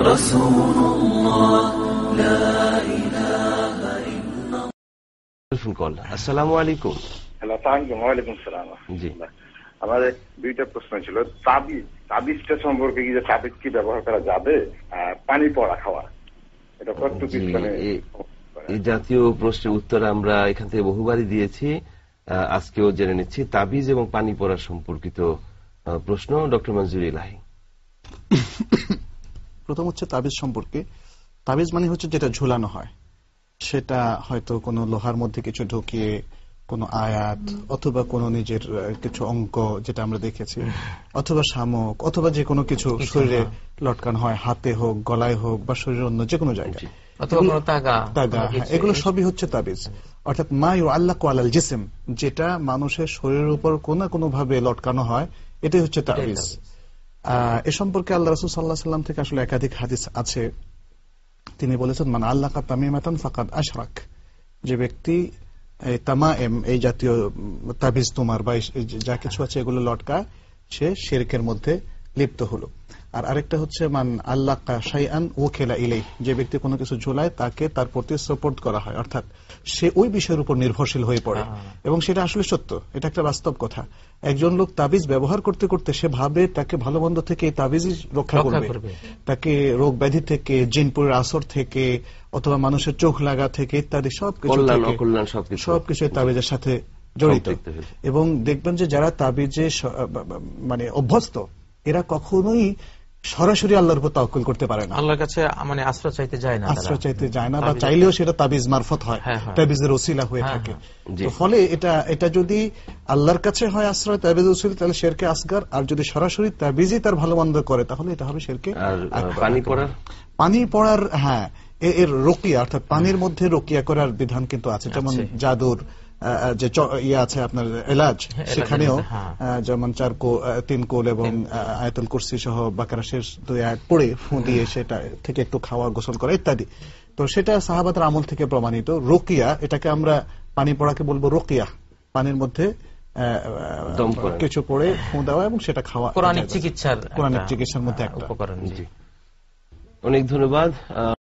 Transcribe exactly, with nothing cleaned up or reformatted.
رسول الله لا إله إلا الله. আসসালামু আলাইকুম. হ্যালো, ওয়ালাইকুম আসসালাম. জি, আমাদের দুইটা প্রশ্ন ছিল. তাবিজ তাবিজটা সম্পর্কে কি, যে তাবিজ কি ব্যবহার করা যাবে? পানি পড়া খাওয়া, এটা কতটুকু ইসলামে? এই জাতীয় প্রশ্নের উত্তর আমরা এখান থেকে বহুবারই দিয়েছি, আজকেও জেনে নিচ্ছি। তাবিজ এবং পানি পড়া সম্পর্কিত প্রশ্ন, ডক্টর মনজুর ইলাহি। প্রথম হচ্ছে তাবিজ সম্পর্কে। তাবিজ মানে হচ্ছে যেটা ঝুলানো হয়, সেটা হয়তো কোনো লোহার মধ্যে কিছু ঢুকিয়ে কোনো আয়াত অথবা কোনো নিজের কিছু অঙ্ক, যেটা আমরা দেখেছি, অথবা শামুক, অথবা যে কোনো কিছু শরীরে লটকানো হয়, হাতে হোক, গলায় হোক, বা শরীরের অন্য যে কোনো জায়গায়, তাগা, এগুলো সবই হচ্ছে তাবিজ। অর্থাৎ মা ইউআল্লাকু আলাল জিসম, যেটা মানুষের শরীরের উপর কোনো না কোনো ভাবে লটকানো হয়, এটাই হচ্ছে তাবিজ। এ সম্পর্কে আল্লাহ রাসূল সাল্লাল্লাহু আলাইহি ওয়াসাল্লাম থেকে আসলে একাধিক হাদিস আছে। তিনি বলেছেন, মান আল্লাকা তামিমাতান ফাকাদ আশরাক, যে ব্যক্তি তামায়েম, এই জাতীয় তাবিজ তোমার বা যা কিছু আছে এগুলো লটকায়, সে শিরকের মধ্যে লিপ্ত হলো। আর আরেকটা হচ্ছে মান আল্লাকা শাইআন ওয়াকিলা ইলাইহি, যে ব্যক্তি কোনো কিছু ঝুলায় তাকে তার প্রতি সাপোর্ট করা হয়, অর্থাৎ সে ওই বিষয়ের উপর নির্ভরশীল হয়ে পড়ে। এবং সেটা আসলে সত্য, এটা একটা বাস্তব কথা। একজন লোক তাবিজ ব্যবহার করতে করতে সে ভাবে তাকে ভালো মন্দ থেকে এই তাবিজই রক্ষা করবে, তাকে রোগ ব্যাধি থেকে, জিনপুরের আসর থেকে, অথবা মানুষের চোখ লাগা থেকে ইত্যাদি সবকিছু সবকিছু তাবিজের সাথে জড়িত। এবং দেখবেন যে যারা তাবিজে মানে অভ্যস্ত, এরা কখনোই সরাসরি আল্লাহর উপর তাওয়াক্কুল করতে পারে না, আল্লাহর কাছে মানে আশ্রয় চাইতে যায় না, আশ্রয় চাইতে যায় না, বা চাইলেও সেটা তাবিজ মারফত হয়, তাবিজের ওসিলা হয়ে থাকে। ফলে এটা এটা যদি আল্লাহর কাছে হয় আশ্রয়, তাবিজ ওসিলা, তাহলে শিরকে আসগার। আর যদি সরাসরি তাবিজই তার ভালো মন্দ করে, তাহলে এটা হবে শিরকে আকবার। পানি পড়ার পানি পড়ার হ্যাঁ, এর রুকিয়া, অর্থাৎ পানির মধ্যে রুকিয়া করার বিধান কিন্তু আছে। যেমন জাদুর যে ইয়ে আছে আপনার এলাজ, সেখানেও যেমন চার কোল, তিন কোল এবং আয়াতুল কুরসি সহ বাকারা শেষ দুই আয়াত পড়ে ফু দিয়ে সেটা থেকে একটু খাওয়া, গোসল করা ইত্যাদি। তো সেটা সাহাবাদের আমল থেকে প্রমাণিত। রুকিয়া, এটাকে আমরা পানি পড়াকে বলবো রুকিয়া, পানির মধ্যে কিছু পড়ে ফু দেওয়া এবং সেটা খাওয়া, কোরআনিক চিকিৎসার কোরআনিক চিকিৎসার মধ্যে একটা উপকরণ। অনেক ধন্যবাদ।